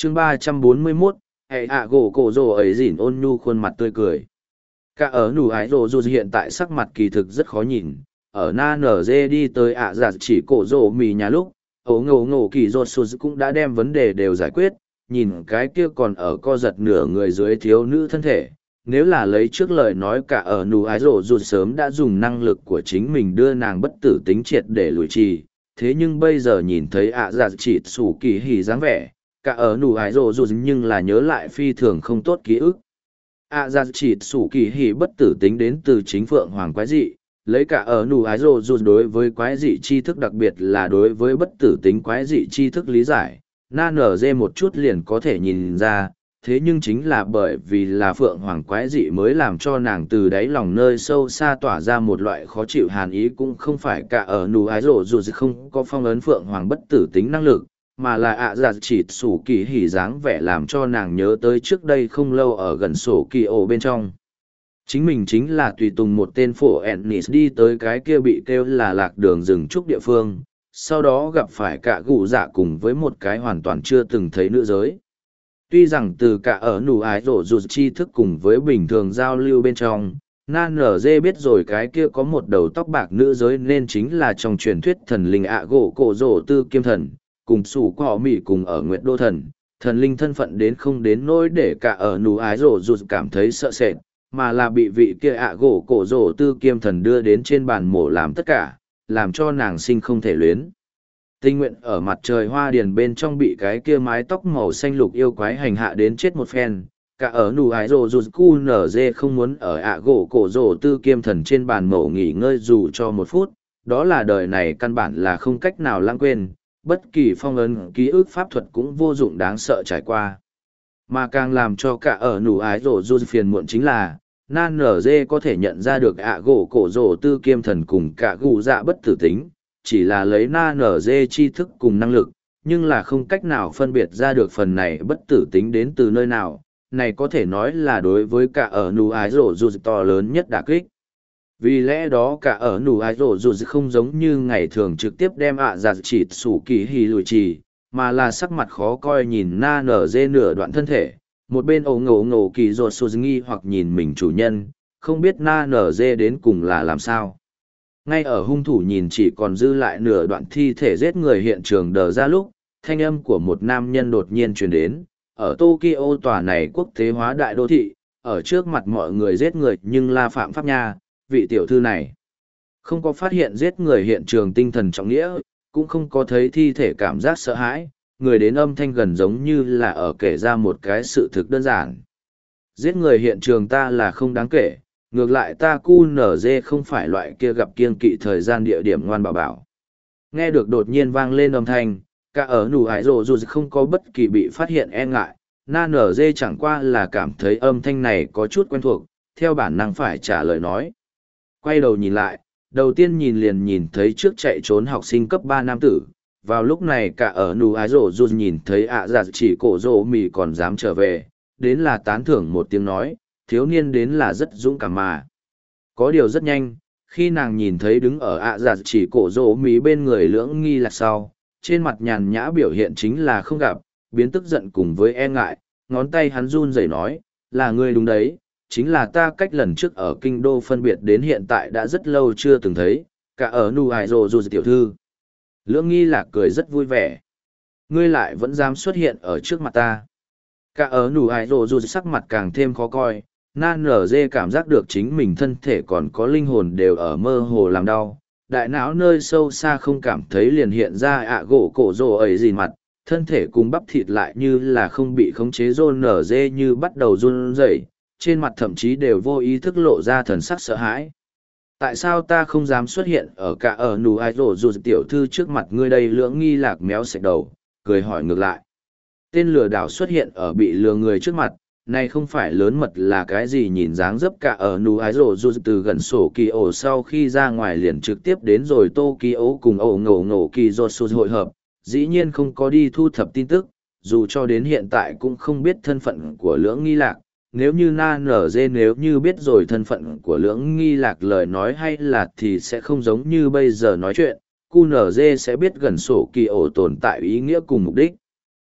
chương 341, hệ ạ gỗ cổ rồ ấy dỉn ôn nhu khuôn mặt tươi cười. Cả ở nụ ái rồ dù hiện tại sắc mặt kỳ thực rất khó nhìn, ở na nở dê đi tới ạ giặt chỉ cổ rồ mì nhà lúc, ấu ngộ ngộ kỳ rột sụt cũng đã đem vấn đề đều giải quyết, nhìn cái kia còn ở co giật nửa người dưới thiếu nữ thân thể. Nếu là lấy trước lời nói cả ở nụ ái rồ dù sớm đã dùng năng lực của chính mình đưa nàng bất tử tính triệt để lùi trì, thế nhưng bây giờ nhìn thấy ạ giặt chỉ sủ kỳ hỉ dáng vẻ, cả ở nụ ái rồ dù nhưng là nhớ lại phi thường không tốt ký ức. ạ giặt chỉ sủ kỳ hỉ bất tử tính đến từ chính phượng hoàng quái dị, lấy cả ở nụ ái rồ dù đối với quái dị tri thức, đặc biệt là đối với bất tử tính quái dị tri thức lý giải, na nở dê một chút liền có thể nhìn ra, thế nhưng chính là bởi vì là phượng hoàng quái dị mới làm cho nàng từ đáy lòng nơi sâu xa tỏa ra một loại khó chịu hàn ý. Cũng không phải cả ở nụ ái rồ dù không có phong ấn phượng hoàng bất tử tính năng lực, mà là ạ giặt chỉ sủ kỳ hỉ dáng vẻ làm cho nàng nhớ tới trước đây không lâu ở gần sổ kỳ ổ bên trong. Chính mình chính là tùy tùng một tên phổ Ennis đi tới cái kia bị kêu là lạc đường rừng trúc địa phương, sau đó gặp phải cả gù dạ cùng với một cái hoàn toàn chưa từng thấy nữ giới. Tuy rằng từ cả ở nụ ái rổ dù tri thức cùng với bình thường giao lưu bên trong, na nở dê biết rồi cái kia có một đầu tóc bạc nữ giới nên chính là trong truyền thuyết thần linh ạ gỗ cổ rổ tư kiêm thần, cùng sủ của họ Mỹ cùng ở Nguyệt Đô Thần, thần linh thân phận đến không đến nỗi để cả ở nụ ái rổ dù cảm thấy sợ sệt, mà là bị vị kia ạ gỗ cổ rổ tư kiêm thần đưa đến trên bàn mổ làm tất cả, làm cho nàng sinh không thể luyến. Tình nguyện ở mặt trời hoa điền bên trong bị cái kia mái tóc màu xanh lục yêu quái hành hạ đến chết một phen, cả ở nụ ái rổ dù cu nở dê không muốn ở ạ gỗ cổ rổ tư kiêm thần trên bàn mổ nghỉ ngơi dù cho một phút, đó là đời này căn bản là không cách nào lãng quên, bất kỳ phong ấn ký ức pháp thuật cũng vô dụng đáng sợ trải qua. Mà càng làm cho cả ở nụ ái rổ dù phiền muộn chính là, nan nở dê có thể nhận ra được ạ gỗ cổ rổ tư kiêm thần cùng cả gù dạ bất tử tính, chỉ là lấy na nở dê tri thức cùng năng lực, nhưng là không cách nào phân biệt ra được phần này bất tử tính đến từ nơi nào. Này có thể nói là đối với cả ở nụ ái rổ dù to lớn nhất đả kích. Vì lẽ đó cả ở nụ ái rổ dù không giống như ngày thường trực tiếp đem ạ giặt chỉ sủ kỳ hì lùi trì, mà là sắc mặt khó coi nhìn na nở dê nửa đoạn thân thể, một bên ổ ngộ ngộ kỳ rột sụt nghi hoặc nhìn mình chủ nhân, không biết na nở dê đến cùng là làm sao. Ngay ở hung thủ nhìn chỉ còn dư lại nửa đoạn thi thể giết người hiện trường đờ ra lúc, thanh âm của một nam nhân đột nhiên truyền đến, ở Tokyo tòa này quốc tế hóa đại đô thị, ở trước mặt mọi người giết người nhưng là phạm pháp nha, vị tiểu thư này. Không có phát hiện giết người hiện trường tinh thần trọng nghĩa, cũng không có thấy thi thể cảm giác sợ hãi, người đến âm thanh gần giống như là ở kể ra một cái sự thực đơn giản. Giết người hiện trường ta là không đáng kể, ngược lại ta cu nở dê không phải loại kia gặp kiêng kỵ thời gian địa điểm ngoan bảo bảo. Nghe được đột nhiên vang lên âm thanh, cả ở nụ ải rồ dù không có bất kỳ bị phát hiện e ngại, na nở dê chẳng qua là cảm thấy âm thanh này có chút quen thuộc, theo bản năng phải trả lời nói. Quay đầu nhìn lại, đầu tiên nhìn nhìn thấy trước chạy trốn học sinh cấp 3 nam tử. Vào lúc này cả ở nụ ái rổ dù nhìn thấy ạ giặt chỉ cổ rổ mì còn dám trở về, đến là tán thưởng một tiếng nói, thiếu niên đến là rất dũng cảm mà. Có điều rất nhanh, khi nàng nhìn thấy đứng ở ạ giặt chỉ cổ rổ mì bên người lưỡng nghi là sau, trên mặt nhàn nhã biểu hiện chính là không gặp, biến tức giận cùng với e ngại, ngón tay hắn run rẩy nói, là ngươi đúng đấy, chính là ta cách lần trước ở kinh đô phân biệt đến hiện tại đã rất lâu chưa từng thấy, cả ở nụ ái rổ dù tiểu thư. Lưỡng nghi lạc cười rất vui vẻ. Ngươi lại vẫn dám xuất hiện ở trước mặt ta. Cả ở nụ ái rồ dù sắc mặt càng thêm khó coi, nan nở dê cảm giác được chính mình thân thể còn có linh hồn đều ở mơ hồ làm đau. Đại não nơi sâu xa không cảm thấy liền hiện ra ạ gỗ cổ rồ ấy gì mặt, thân thể cùng bắp thịt lại như là không bị khống chế rôn nở dê như bắt đầu run rẩy, trên mặt thậm chí đều vô ý thức lộ ra thần sắc sợ hãi. Tại sao ta không dám xuất hiện ở cả ở nụ ai rổ dù tiểu thư trước mặt ngươi đây? Lưỡng nghi lạc méo sạch đầu, cười hỏi ngược lại. Tên lừa đảo xuất hiện ở bị lừa người trước mặt, này không phải lớn mật là cái gì? Nhìn dáng dấp cả ở nụ ái rổ dù từ gần sổ kỳ ổ sau khi ra ngoài liền trực tiếp đến rồi Tokyo cùng ổ ngổ ngổ kỳ rột sụt hội hợp, dĩ nhiên không có đi thu thập tin tức, dù cho đến hiện tại cũng không biết thân phận của lưỡng nghi lạc. Nếu như na nở dê nếu như biết rồi thân phận của lưỡng nghi lạc lời nói hay là thì sẽ không giống như bây giờ nói chuyện, cu nở dê sẽ biết gần sổ kỳ ổ tồn tại ý nghĩa cùng mục đích.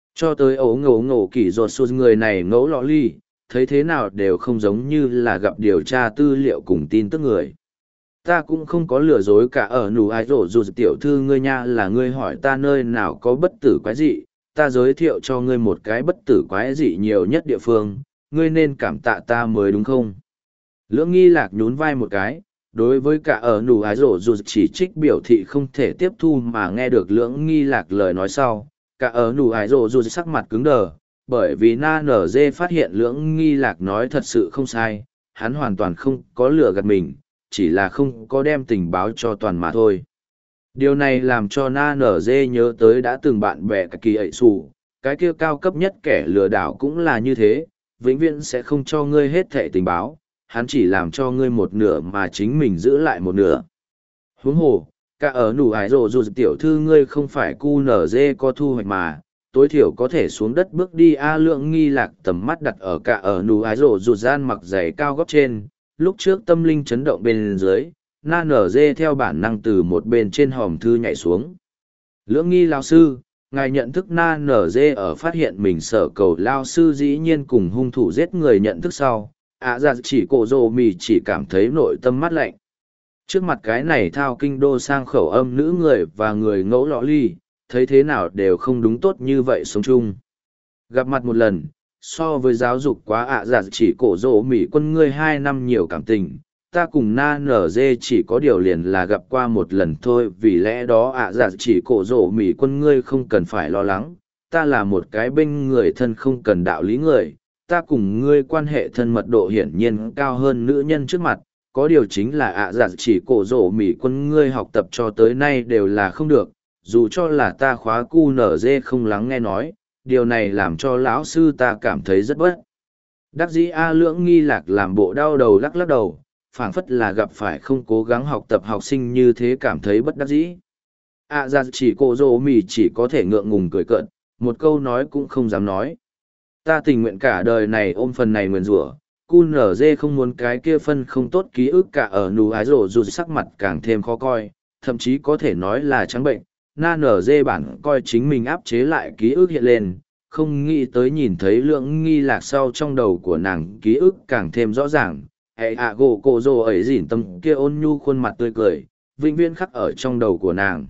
Cho tới ấu ngộ ngộ kỳ rột sụt người này ngẫu lọ ly, thấy thế nào đều không giống như là gặp điều tra tư liệu cùng tin tức người. Ta cũng không có lừa dối cả ở nụ ai rổ dù tiểu thư ngươi nha, là ngươi hỏi ta nơi nào có bất tử quái dị, ta giới thiệu cho ngươi một cái bất tử quái dị nhiều nhất địa phương, ngươi nên cảm tạ ta mới đúng không? Lưỡng nghi lạc nhún vai một cái, đối với cả ở nụ ái rổ dù chỉ trích biểu thị không thể tiếp thu, mà nghe được lưỡng nghi lạc lời nói sau, cả ở nụ ái rổ dù sắc mặt cứng đờ, bởi vì na nở dê phát hiện lưỡng nghi lạc nói thật sự không sai, hắn hoàn toàn không có lừa gạt mình, chỉ là không có đem tình báo cho toàn mà thôi. Điều này làm cho na nở dê nhớ tới đã từng bạn bè cả kỳ ẩy xù, cái kia cao cấp nhất kẻ lừa đảo cũng là như thế, vĩnh viễn sẽ không cho ngươi hết thẻ tình báo, hắn chỉ làm cho ngươi một nửa mà chính mình giữ lại một nửa. Huống hồ, cả ở nụ ái rồ dù tiểu thư ngươi không phải cu nở dê có thu hoạch mà, tối thiểu có thể xuống đất bước đi a. Lượng nghi lạc tầm mắt đặt ở cả ở nụ ái rồ dù gian mặc giày cao gót trên, lúc trước tâm linh chấn động bên dưới, na nở dê theo bản năng từ một bên trên hòm thư nhảy xuống. Lưỡng nghi lao sư, ngài nhận thức na nở dê ở phát hiện mình sở cầu lao sư dĩ nhiên cùng hung thủ giết người nhận thức sau, dạ chỉ cổ rồ mì chỉ cảm thấy nội tâm mát lạnh. Trước mặt cái này thao kinh đô sang khẩu âm nữ người và người ngẫu lọ ly, thấy thế nào đều không đúng tốt như vậy sống chung. Gặp mặt một lần, so với giáo dục quá dạ chỉ cổ rồ mì quân ngươi 2 năm nhiều cảm tình, ta cùng na nở dê chỉ có điều liền là gặp qua một lần thôi, vì lẽ đó dạ chỉ cổ rồ mì quân ngươi không cần phải lo lắng, ta là một cái bên người thân không cần đạo lý người, ta cùng ngươi quan hệ thân mật độ hiển nhiên cao hơn nữ nhân trước mặt, có điều chính là dạ chỉ cổ rồ mì quân ngươi học tập cho tới nay đều là không được, dù cho là ta khóa cu nở dê không lắng nghe nói, điều này làm cho lão sư ta cảm thấy rất bất đắc dĩ. Lưỡng nghi lạc làm bộ đau đầu lắc lắc đầu, phảng phất là gặp phải không cố gắng học tập học sinh như thế cảm thấy bất đắc dĩ. Dạ chỉ cổ rồ mì chỉ có thể ngượng ngùng cười cợt, một câu nói cũng không dám nói. Ta tình nguyện cả đời này ôm phần này nguyền rủa, cu nở dê không muốn cái kia phân không tốt ký ức cả ở nụ ái rổ dù sắc mặt càng thêm khó coi, thậm chí có thể nói là trắng bệnh. Na nở dê bản coi chính mình áp chế lại ký ức hiện lên, không nghĩ tới nhìn thấy lượng nghi lạc sau trong đầu của nàng ký ức càng thêm rõ ràng. Hệ gỗ cổ rồ ấy dỉn tâm kia ôn nhu khuôn mặt tươi cười, vĩnh viễn khắc ở trong đầu của nàng.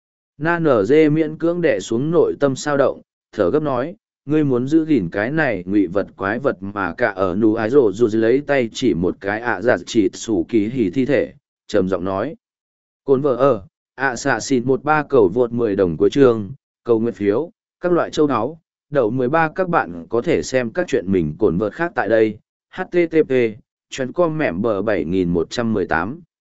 Na nở dê miễn cưỡng đè xuống nội tâm sao động, thở gấp nói, ngươi muốn giữ gìn cái này ngụy vật quái vật mà cả ở nụ ái rổ dù lấy tay chỉ một cái dạ chỉ sủ kỳ hỉ thi thể, trầm giọng nói. Cồn vợ xạ xịn 13 cầu vượt 10 đồng cuối chương, cầu nguyện phiếu, các loại châu áo, đậu 13 các bạn có thể xem các chuyện mình cồn vợt khác tại đây, http, chuyến com mẻm bờ 7118.